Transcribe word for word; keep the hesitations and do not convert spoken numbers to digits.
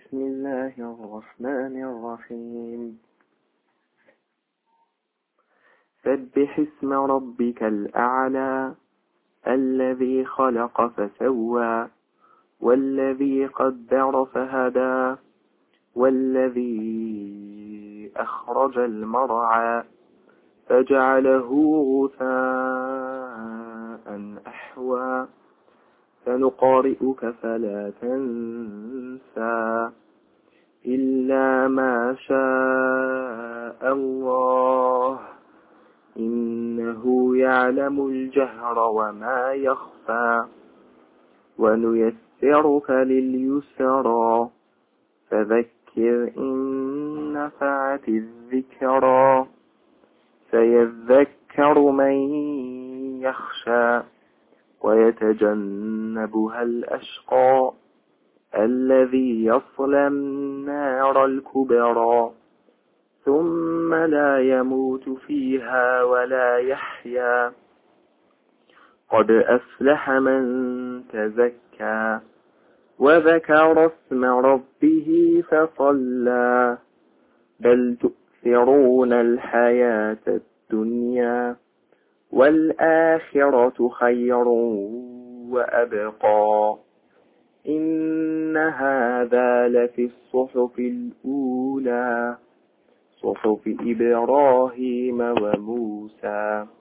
بسم الله الرحمن الرحيم سبح اسم ربك الأعلى الذي خلق فسوى والذي قدر فهدى والذي أخرج المرعى فجعله غثاء أحوى سنقرئك فلا تنسى إلا ما شاء الله إنه يعلم الجهر وما يخفى ونيسرك لليسرى فذكر إن نفعت الذكرى سيذكر من يخشى ويتجنبها الأشقى الذي يصلى النار الكبرى ثم لا يموت فيها ولا يحيا قد أفلح من تزكى وذكر اسم ربه فصلى بل تؤثرون الحياة الدنيا والآخرة خير وأبقى إن هذا لفي الصحف الأولى صحف إبراهيم وموسى